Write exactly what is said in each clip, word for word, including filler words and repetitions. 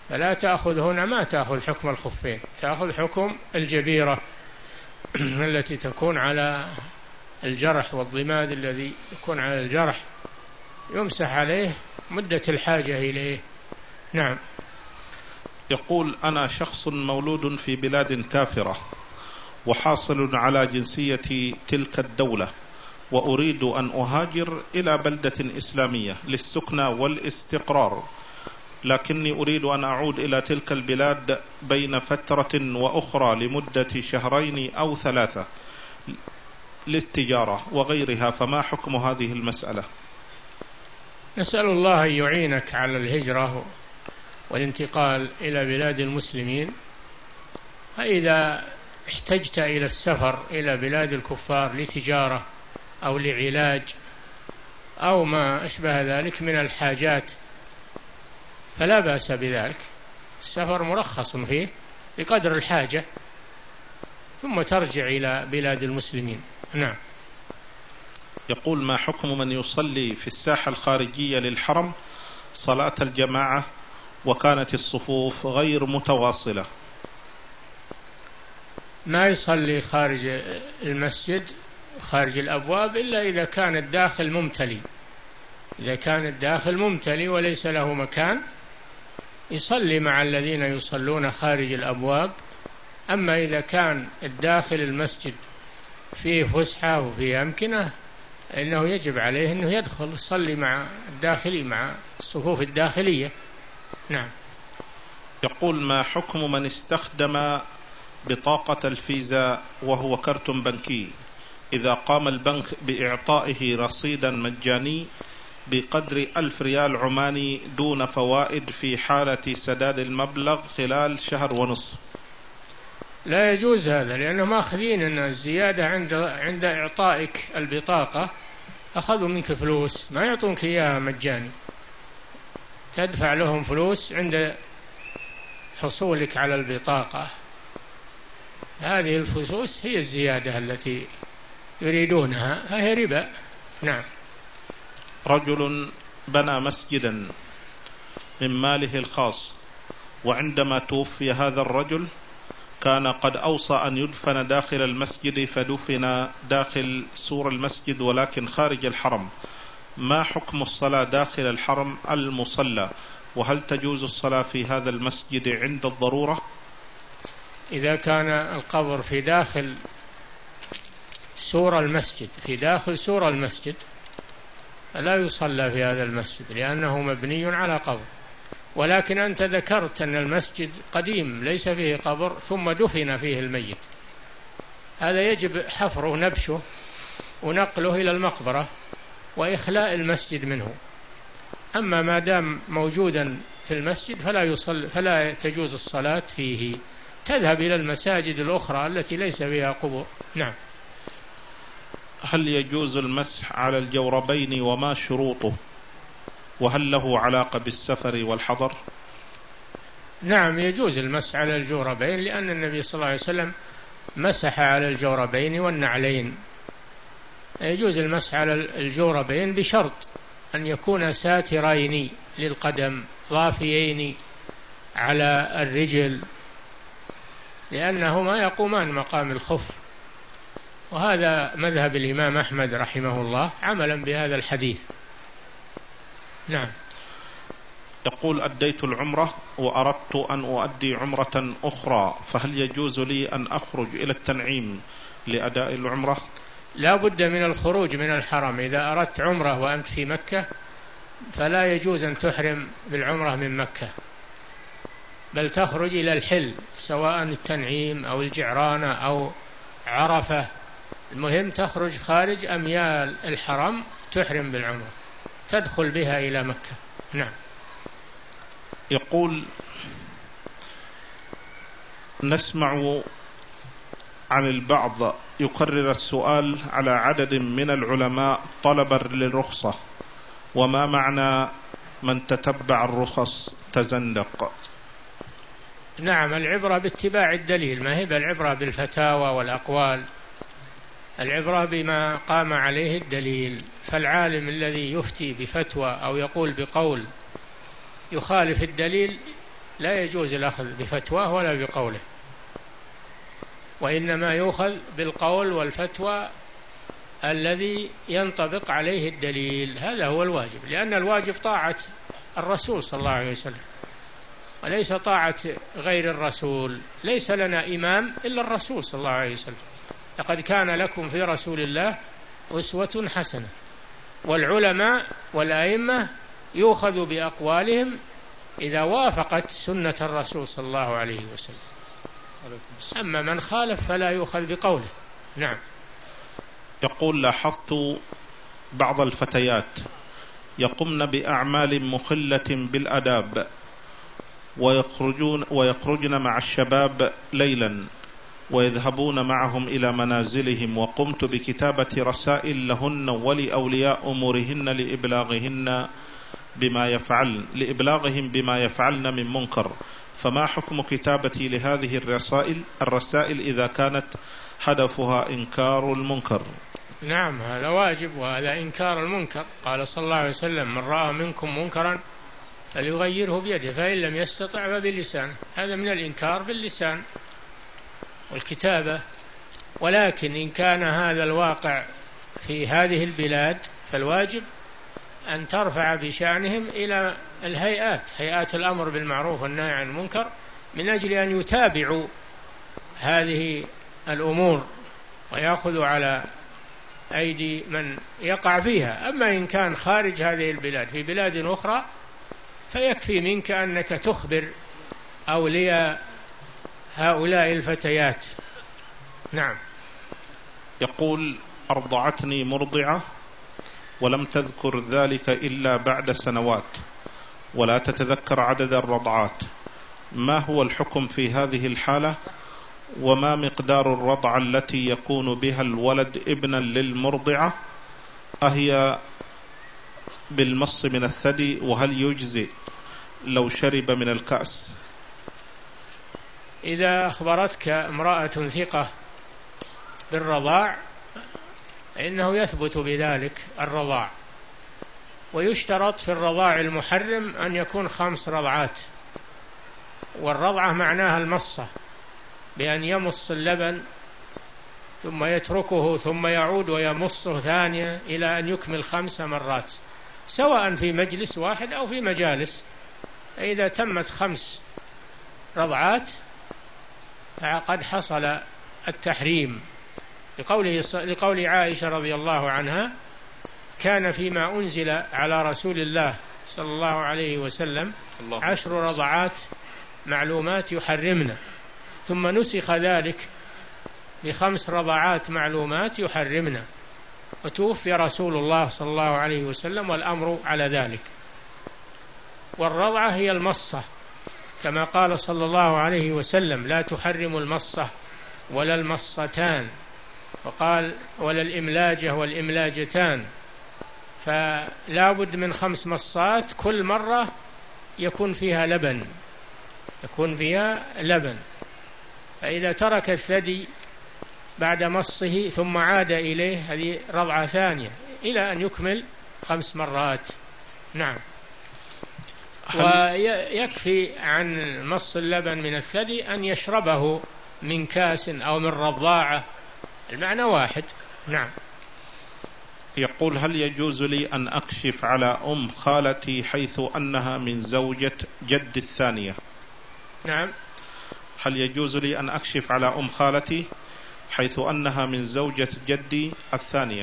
فلا تأخذ هنا، ما تأخذ حكم الخفين، تأخذ حكم الجبيرة التي تكون على الجرح والضماد الذي يكون على الجرح يمسح عليه مدة الحاجة إليه. نعم. يقول: أنا شخص مولود في بلاد كافرة وحاصل على جنسية تلك الدولة، وأريد أن أهاجر إلى بلدة إسلامية للسكنى والاستقرار، لكني أريد أن أعود إلى تلك البلاد بين فترة وأخرى لمدة شهرين أو ثلاثة للتجارة وغيرها، فما حكم هذه المسألة؟ نسأل الله أن يعينك على الهجرة والانتقال إلى بلاد المسلمين. فإذا احتجت إلى السفر إلى بلاد الكفار لتجارة أو لعلاج أو ما أشبه ذلك من الحاجات فلا بأس بذلك، السفر مرخص فيه بقدر الحاجة، ثم ترجع إلى بلاد المسلمين. نعم. يقول: ما حكم من يصلي في الساحة الخارجية للحرم صلاة الجماعة وكانت الصفوف غير متواصلة؟ ما يصلي خارج المسجد خارج الأبواب إلا إذا كان الداخل ممتلي، إذا كان الداخل ممتلي وليس له مكان يصلي مع الذين يصلون خارج الأبواب. أما إذا كان الداخل المسجد فيه فسحة وفيه أمكنة إنه يجب عليه أنه يدخل يصلي مع الداخلي مع الصفوف الداخلية. نعم. يقول: ما حكم من استخدم بطاقة الفيزا وهو كرت بنكي إذا قام البنك بإعطائه رصيدا مجاني بقدر ألف ريال عماني دون فوائد في حالة سداد المبلغ خلال شهر ونصف؟ لا يجوز هذا، لأنه ماخذين أن الزيادة عند عند إعطائك البطاقة أخذوا منك فلوس، ما يعطونك إياها مجاني، تدفع لهم فلوس عند حصولك على البطاقة. هذه الفلوس هي الزيادة التي يريدونها، فهي ربا. نعم. رجل بنى مسجدا من ماله الخاص، وعندما توفي هذا الرجل كان قد أوصى أن يدفن داخل المسجد، فدفن داخل سور المسجد ولكن خارج الحرم. ما حكم الصلاة داخل الحرم المصلى، وهل تجوز الصلاة في هذا المسجد عند الضرورة؟ إذا كان القبر في داخل سور المسجد في داخل سور المسجد لا يصلى في هذا المسجد لأنه مبني على قبر، ولكن أنت ذكرت أن المسجد قديم ليس فيه قبر ثم دفن فيه الميت، هذا يجب حفره نبشه ونقله إلى المقبرة وإخلاء المسجد منه. أما ما دام موجودا في المسجد فلا يصل فلا تجوز الصلاة فيه، تذهب إلى المساجد الأخرى التي ليس فيها قبور. نعم. هل يجوز المسح على الجوربين وما شروطه، وهل له علاقة بالسفر والحضر؟ نعم يجوز المسح على الجوربين، لأن النبي صلى الله عليه وسلم مسح على الجوربين والنعلين. يجوز المسح على الجوربين بشرط أن يكون ساترين للقدم ضافيين على الرجل، لأنهما يقومان مقام الخف، وهذا مذهب الإمام أحمد رحمه الله عملا بهذا الحديث. نعم. يقول: أديت العمرة وأردت أن أؤدي عمرة أخرى، فهل يجوز لي أن أخرج إلى التنعيم لأداء العمرة؟ لا بد من الخروج من الحرم. إذا أردت عمرة وأنت في مكة فلا يجوز أن تحرم بالعمرة من مكة، بل تخرج إلى الحل سواء التنعيم أو الجعرانة أو عرفة، المهم تخرج خارج أميال الحرم تحرم بالعمرة تدخل بها إلى مكة. نعم. يقول: نسمع عن البعض يكرر السؤال على عدد من العلماء طلبا للرخصة، وما معنى من تتبع الرخص تزندق؟ نعم، العبرة باتباع الدليل، ما هي العبرة بالفتاوى والأقوال، العبرة بما قام عليه الدليل. فالعالم الذي يفتي بفتوى أو يقول بقول يخالف الدليل لا يجوز الأخذ بفتواه ولا بقوله، وإنما يؤخذ بالقول والفتوى الذي ينطبق عليه الدليل، هذا هو الواجب، لأن الواجب طاعة الرسول صلى الله عليه وسلم وليس طاعة غير الرسول. ليس لنا إمام إلا الرسول صلى الله عليه وسلم، لقد كان لكم في رسول الله أسوة حسنة. والعلماء والأئمة يؤخذ بأقوالهم إذا وافقت سنة الرسول صلى الله عليه وسلم، أما من خالف فلا يؤخذ بقوله. نعم. يقول: لاحظت بعض الفتيات يقمن بأعمال مخلة بالأداب ويخرجون ويخرجن مع الشباب ليلا ويذهبون معهم إلى منازلهم، وقمت بكتابة رسائل لهن ولأولياء أمورهن لإبلاغهن بما يفعلن لإبلاغهم بما يفعلن من منكر، فما حكم كتابتي لهذه الرسائل الرسائل إذا كانت هدفها إنكار المنكر؟ نعم، هذا واجب، وهذا إنكار المنكر. قال صلى الله عليه وسلم: من رأى منكم منكرا فليغيره بيده، فإن لم يستطع فبلسانه. هذا من الإنكار باللسان والكتابة. ولكن إن كان هذا الواقع في هذه البلاد فالواجب أن ترفع بشأنهم إلى الهيئات، هيئات الأمر بالمعروف والنهي عن المنكر، من أجل أن يتابعوا هذه الأمور ويأخذوا على أيدي من يقع فيها. أما إن كان خارج هذه البلاد في بلاد أخرى فيكفي منك أنك تخبر أولياء هؤلاء الفتيات. نعم. يقول: أرضعتني مرضعة ولم تذكر ذلك إلا بعد سنوات ولا تتذكر عدد الرضعات، ما هو الحكم في هذه الحالة؟ وما مقدار الرضعة التي يكون بها الولد ابنا للمرضعة؟ أهي بالمص من الثدي؟ وهل يجزي لو شرب من الكأس؟ إذا أخبرتك امرأة ثقة بالرضاع إنه يثبت بذلك الرضاع، ويشترط في الرضاع المحرم أن يكون خمس رضعات. والرضعة معناها المصة، بأن يمص اللبن ثم يتركه ثم يعود ويمصه ثانية إلى أن يكمل خمس مرات، سواء في مجلس واحد أو في مجالس. إذا تمت خمس رضعات فقد حصل التحريم، لقوله لقول عائشة رضي الله عنها: كان فيما أنزل على رسول الله صلى الله عليه وسلم عشر رضعات معلومات يحرمنا، ثم نسخ ذلك بخمس رضعات معلومات يحرمنا، وتوفي رسول الله صلى الله عليه وسلم والأمر على ذلك. والرضعة هي المصة، كما قال صلى الله عليه وسلم: لا تحرم المصة ولا المصتان، وقال: ولا الإملاجة والإملاجتان. فلا بد من خمس مصات كل مرة يكون فيها لبن يكون فيها لبن فإذا ترك الثدي بعد مصه ثم عاد إليه هذه رضعة ثانية إلى أن يكمل خمس مرات. نعم. ويكفي عن مص اللبن من الثدي أن يشربه من كاس أو من رضاعة، المعنى واحد. نعم. يقول: هل يجوز لي أن أكشف على أم خالتي حيث أنها من زوجة جد الثانية؟ نعم. هل يجوز لي أن أكشف على أم خالتي حيث أنها من زوجة جدي الثانية؟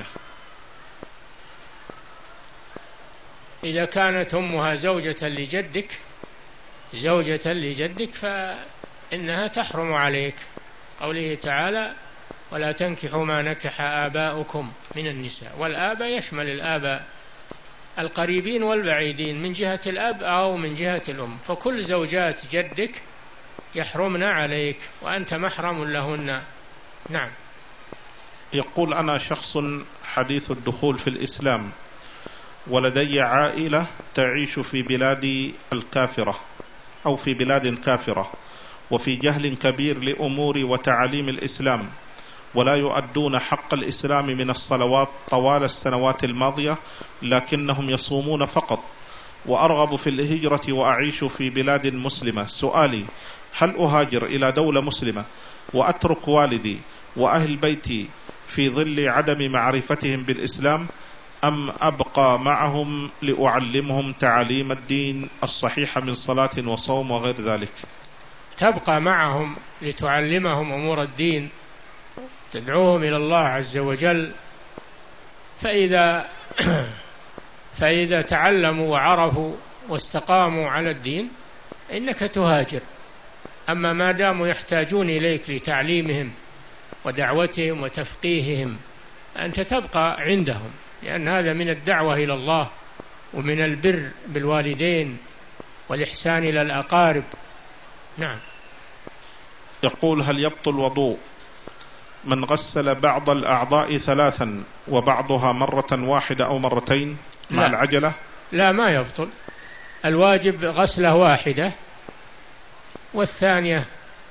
إذا كانت أمها زوجة لجدك زوجة لجدك فإنها تحرم عليك، قوله تعالى: ولا تنكحوا ما نكح آباؤكم من النساء. والآباء يشمل الآباء القريبين والبعيدين من جهة الأب أو من جهة الأم، فكل زوجات جدك يحرمن عليك وأنت محرم لهن. نعم. يقول: أنا شخص حديث الدخول في الإسلام ولدي عائلة تعيش في بلاد الكافرة أو في بلاد كافرة وفي جهل كبير لأمور وتعاليم الإسلام، ولا يؤدون حق الإسلام من الصلوات طوال السنوات الماضية، لكنهم يصومون فقط وأرغب في الهجرة وأعيش في بلاد مسلمة. سؤالي: هل أهاجر إلى دولة مسلمة وأترك والدي وأهل بيتي في ظل عدم معرفتهم بالإسلام، أم أبقى معهم لأعلمهم تعاليم الدين الصحيحة من صلاة وصوم وغير ذلك؟ تبقى معهم لتعلمهم أمور الدين، تدعوهم إلى الله عز وجل، فإذا فإذا تعلموا وعرفوا واستقاموا على الدين إنك تهاجر. أما ما داموا يحتاجون إليك لتعليمهم ودعوتهم وتفقيههم أنت تبقى عندهم، لأن هذا من الدعوة إلى الله ومن البر بالوالدين والإحسان إلى الأقارب. نعم. يقول: هل يبطل وضوء من غسل بعض الأعضاء ثلاثا وبعضها مرة واحدة أو مرتين مع لا. العجلة؟ لا، ما يبطل. الواجب غسلة واحدة، والثانية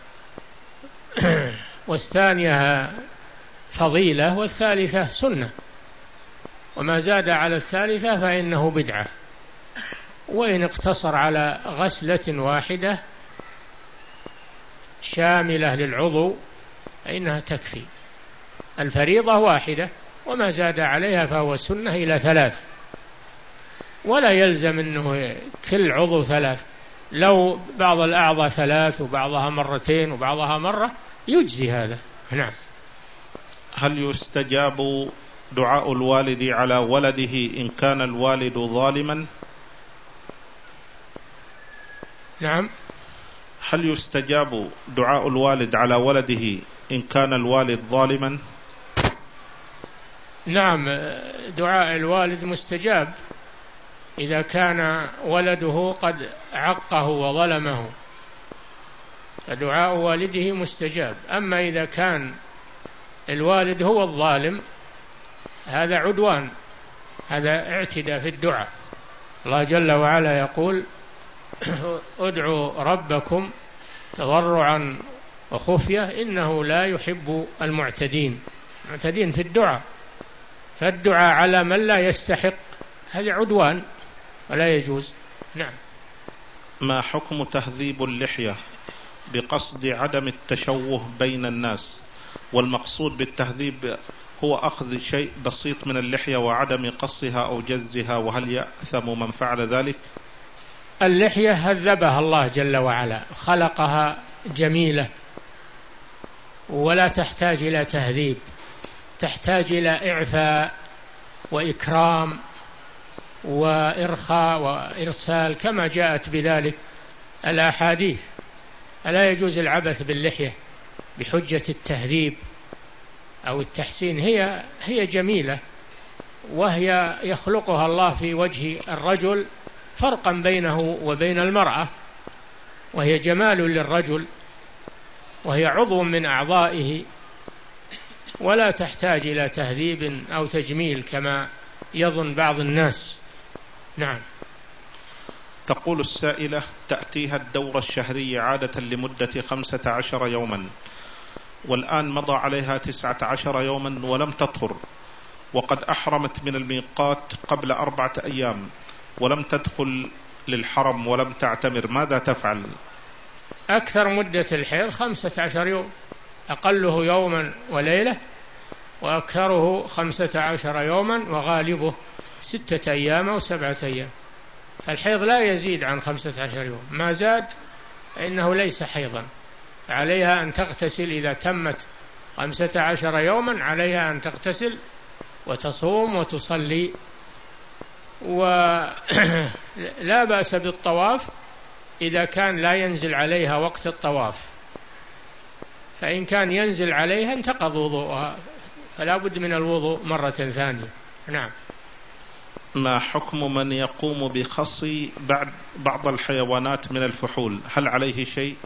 والثانية فضيلة، والثالثة سنة، وما زاد على الثالثة فإنه بدعة. وإن اقتصر على غسلة واحدة شاملة للعضو فإنها تكفي. الفريضة واحدة، وما زاد عليها فهو سنة إلى ثلاث، ولا يلزم أنه كل عضو ثلاث. لو بعض الأعضاء ثلاث وبعضها مرتين وبعضها مرة يجزي هذا. نعم. هل يستجاب دعاء الوالد على ولده إن كان الوالد ظالما؟ نعم. هل يستجاب دعاء الوالد على ولده إن كان الوالد ظالما؟ نعم، دعاء الوالد مستجاب إذا كان ولده قد عقه وظلمه، فدعاء والده مستجاب. أما إذا كان الوالد هو الظالم هذا عدوان، هذا اعتداء في الدعاء. الله جل وعلا يقول: ادعوا ربكم تضرعا وخفية إنه لا يحب المعتدين. المعتدين في الدعاء، فالدعاء على من لا يستحق هذا عدوان ولا يجوز. نعم. ما حكم تهذيب اللحية بقصد عدم التشوه بين الناس، والمقصود بالتهذيب هو أخذ شيء بسيط من اللحية وعدم قصها أو جزها، وهل يأثم من فعل ذلك؟ اللحية هذبها الله جل وعلا، خلقها جميلة ولا تحتاج إلى تهذيب، تحتاج إلى إعفاء وإكرام وإرخاء وإرسال كما جاءت بذلك الأحاديث. ألا يجوز العبث باللحية بحجة التهذيب أو التحسين. هي هي جميلة، وهي يخلقها الله في وجه الرجل فرقا بينه وبين المرأة، وهي جمال للرجل، وهي عضو من أعضائه، ولا تحتاج إلى تهذيب أو تجميل كما يظن بعض الناس. نعم. تقول السائلة: تأتيها الدورة الشهرية عادة لمدة خمسة عشر يوما، والآن مضى عليها تسعة عشر يوما ولم تطهر، وقد أحرمت من الميقات قبل أربعة أيام ولم تدخل للحرم ولم تعتمر، ماذا تفعل؟ أكثر مدة الحيض خمسة عشر يوم، أقله يوما وليلة، وأكثره خمسة عشر يوما، وغالبه ستة أيام أو سبعة أيام. فالحيض لا يزيد عن خمسة عشر يوم، ما زاد إنه ليس حيضا. عليها أن تغتسل إذا تمت خمسة عشر يوما، عليها أن تغتسل وتصوم وتصلي. ولا بأس بالطواف إذا كان لا ينزل عليها وقت الطواف، فإن كان ينزل عليها انتقض وضوءها، فلا بد من الوضوء مرة ثانية. نعم. ما حكم من يقوم بخصي بعد بعض الحيوانات من الفحول، هل عليه شيء؟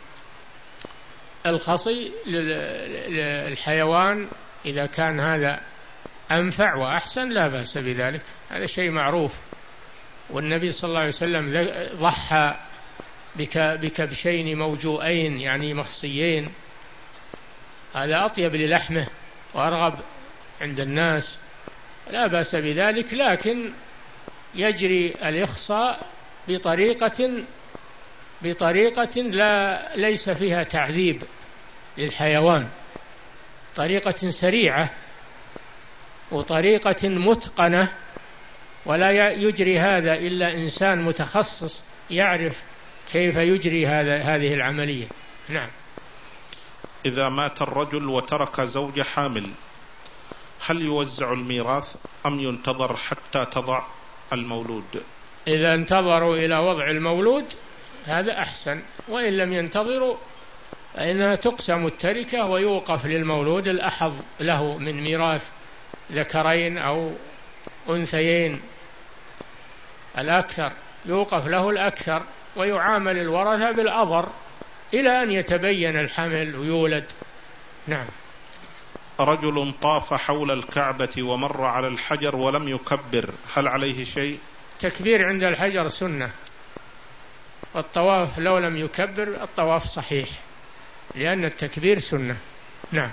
الخصي للحيوان إذا كان هذا أنفع وأحسن لا بأس بذلك، هذا شيء معروف. والنبي صلى الله عليه وسلم ضحى بكبشين موجوئين يعني مخصيين، هذا أطيب للحمه وأرغب عند الناس، لا بأس بذلك. لكن يجري الإخصاء بطريقة بطريقة لا ليس فيها تعذيب للحيوان، طريقة سريعة وطريقة متقنة، ولا يجري هذا إلا إنسان متخصص يعرف كيف يجري هذا هذه العملية. نعم. إذا مات الرجل وترك زوجة حامل هل يوزع الميراث أم ينتظر حتى تضع المولود؟ إذا انتظروا إلى وضع المولود هذا أحسن، وإن لم ينتظروا فإنها تقسم التركة ويوقف للمولود الأحظ له من ميراث ذكرين أو أنثيين، الأكثر يوقف له الأكثر، ويعامل الورثة بالأضر إلى أن يتبين الحمل ويولد. نعم. رجل طاف حول الكعبة ومر على الحجر ولم يكبر هل عليه شيء؟ تكبير عند الحجر سنة، والطواف لو لم يكبر الطواف صحيح، لأن التكبير سنة. نعم.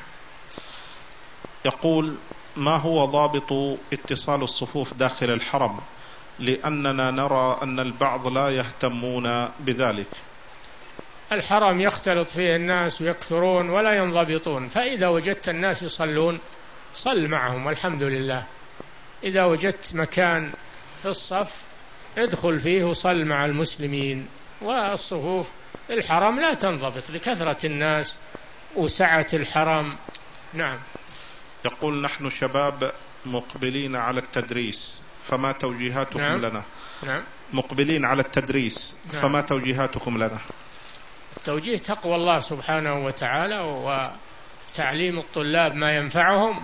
يقول: ما هو ضابط اتصال الصفوف داخل الحرم؟ لأننا نرى أن البعض لا يهتمون بذلك. الحرم يختلط فيه الناس ويكثرون ولا ينضبطون، فإذا وجدت الناس يصلون صل معهم والحمد لله. إذا وجدت مكان في الصف ادخل فيه وصل مع المسلمين. والصفوف الحرم لا تنضبط لكثرة الناس وسعة الحرم. نعم. يقول: نحن شباب مقبلين على التدريس فما توجيهاتكم نعم. لنا؟ نعم. مقبلين على التدريس. نعم. فما توجيهاتكم لنا؟ توجيه تقوى الله سبحانه وتعالى وتعليم الطلاب ما ينفعهم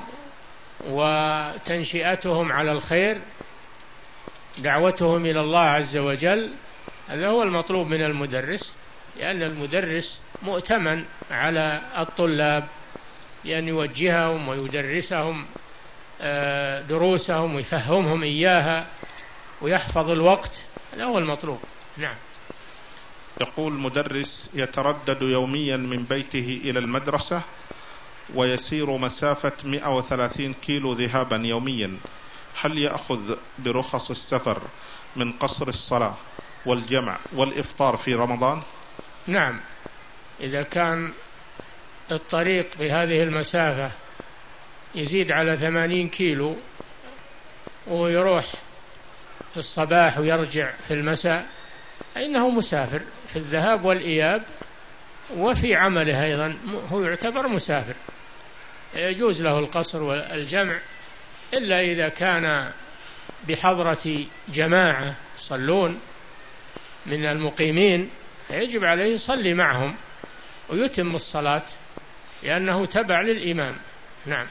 وتنشئتهم على الخير، دعوتهم إلى الله عز وجل، هذا هو المطلوب من المدرس، لأن المدرس مؤتمن على الطلاب بأن يوجههم ويدرسهم دروسهم ويفهمهم إياها ويحفظ الوقت، هذا هو المطلوب. نعم. يقول: مدرس يتردد يوميا من بيته إلى المدرسة ويسير مسافة مئة وثلاثين كيلو ذهابا يوميا، هل يأخذ برخص السفر من قصر الصلاة والجمع والإفطار في رمضان؟ نعم، إذا كان الطريق بهذه المسافة يزيد على ثمانين كيلو ويروح في الصباح ويرجع في المساء فإنه مسافر في الذهاب والإياب، وفي عمله أيضا هو يعتبر مسافر، يجوز له القصر والجمع، إلا إذا كان بحضرة جماعة يصلون من المقيمين فيجب عليه يصلي معهم ويتم الصلاة لأنه تبع للإمام. نعم.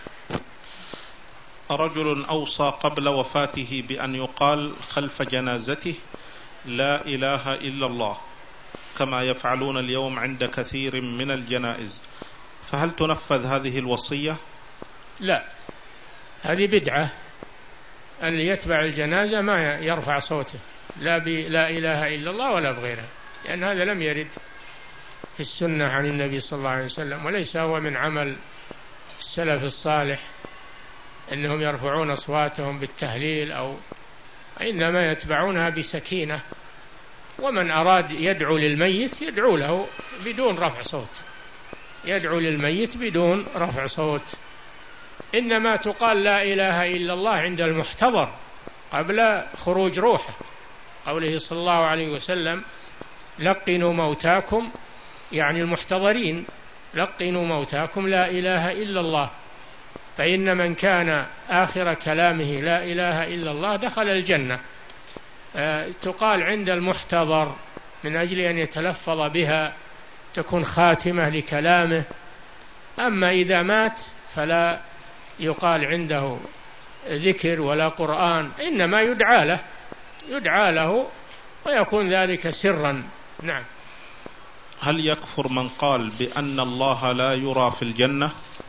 رجل أوصى قبل وفاته بأن يقال خلف جنازته لا إله إلا الله كما يفعلون اليوم عند كثير من الجنائز، فهل تنفذ هذه الوصية؟ لا، هذه بدعة. اللي يتبع الجنازة ما يرفع صوته لا بلا إله إلا الله ولا بغيره، لأن هذا لم يرد في السنة عن النبي صلى الله عليه وسلم، وليس هو من عمل السلف الصالح أنهم يرفعون أصواتهم بالتهليل، أو إنما يتبعونها بسكينة. ومن أراد يدعو للميت يدعو له بدون رفع صوت، يدعو للميت بدون رفع صوت. إنما تقال لا إله إلا الله عند المحتضر قبل خروج روحه، قوله صلى الله عليه وسلم لقنوا موتاكم، يعني المحتضرين، لقنوا موتاكم لا إله إلا الله، فإن من كان آخر كلامه لا إله إلا الله دخل الجنة. آه تقال عند المحتضر من أجل أن يتلفظ بها، تكون خاتمة لكلامه. أما إذا مات فلا يقال عنده ذكر ولا قرآن، إنما يدعى له يدعى له ويكون ذلك سرا. نعم. هل يكفر من قال بأن الله لا يرى في الجنة؟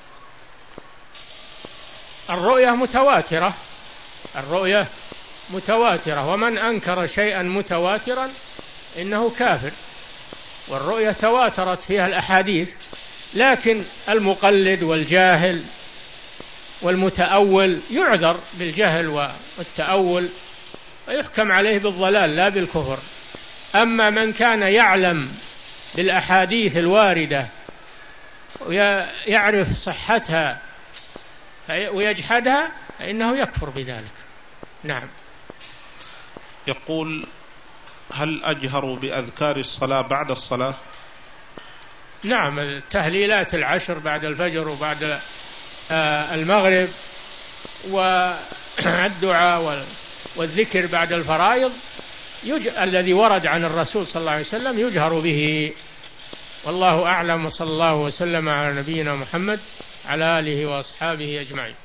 الرؤية متواترة، الرؤية متواترة، ومن أنكر شيئا متواترا إنه كافر، والرؤية تواترت فيها الأحاديث. لكن المقلد والجاهل والمتأول يعذر بالجهل والتأول ويحكم عليه بالضلال لا بالكفر. أما من كان يعلم بالأحاديث الواردة ويعرف صحتها ويجحدها فإنه يكفر بذلك. نعم. يقول: هل أجهر بأذكار الصلاة بعد الصلاة؟ نعم، التهليلات العشر بعد الفجر وبعد المغرب والدعاء والذكر بعد الفرائض الذي ورد عن الرسول صلى الله عليه وسلم يجهر به. والله أعلم، وصلى الله وسلم على نبينا محمد على آله وأصحابه أجمعين.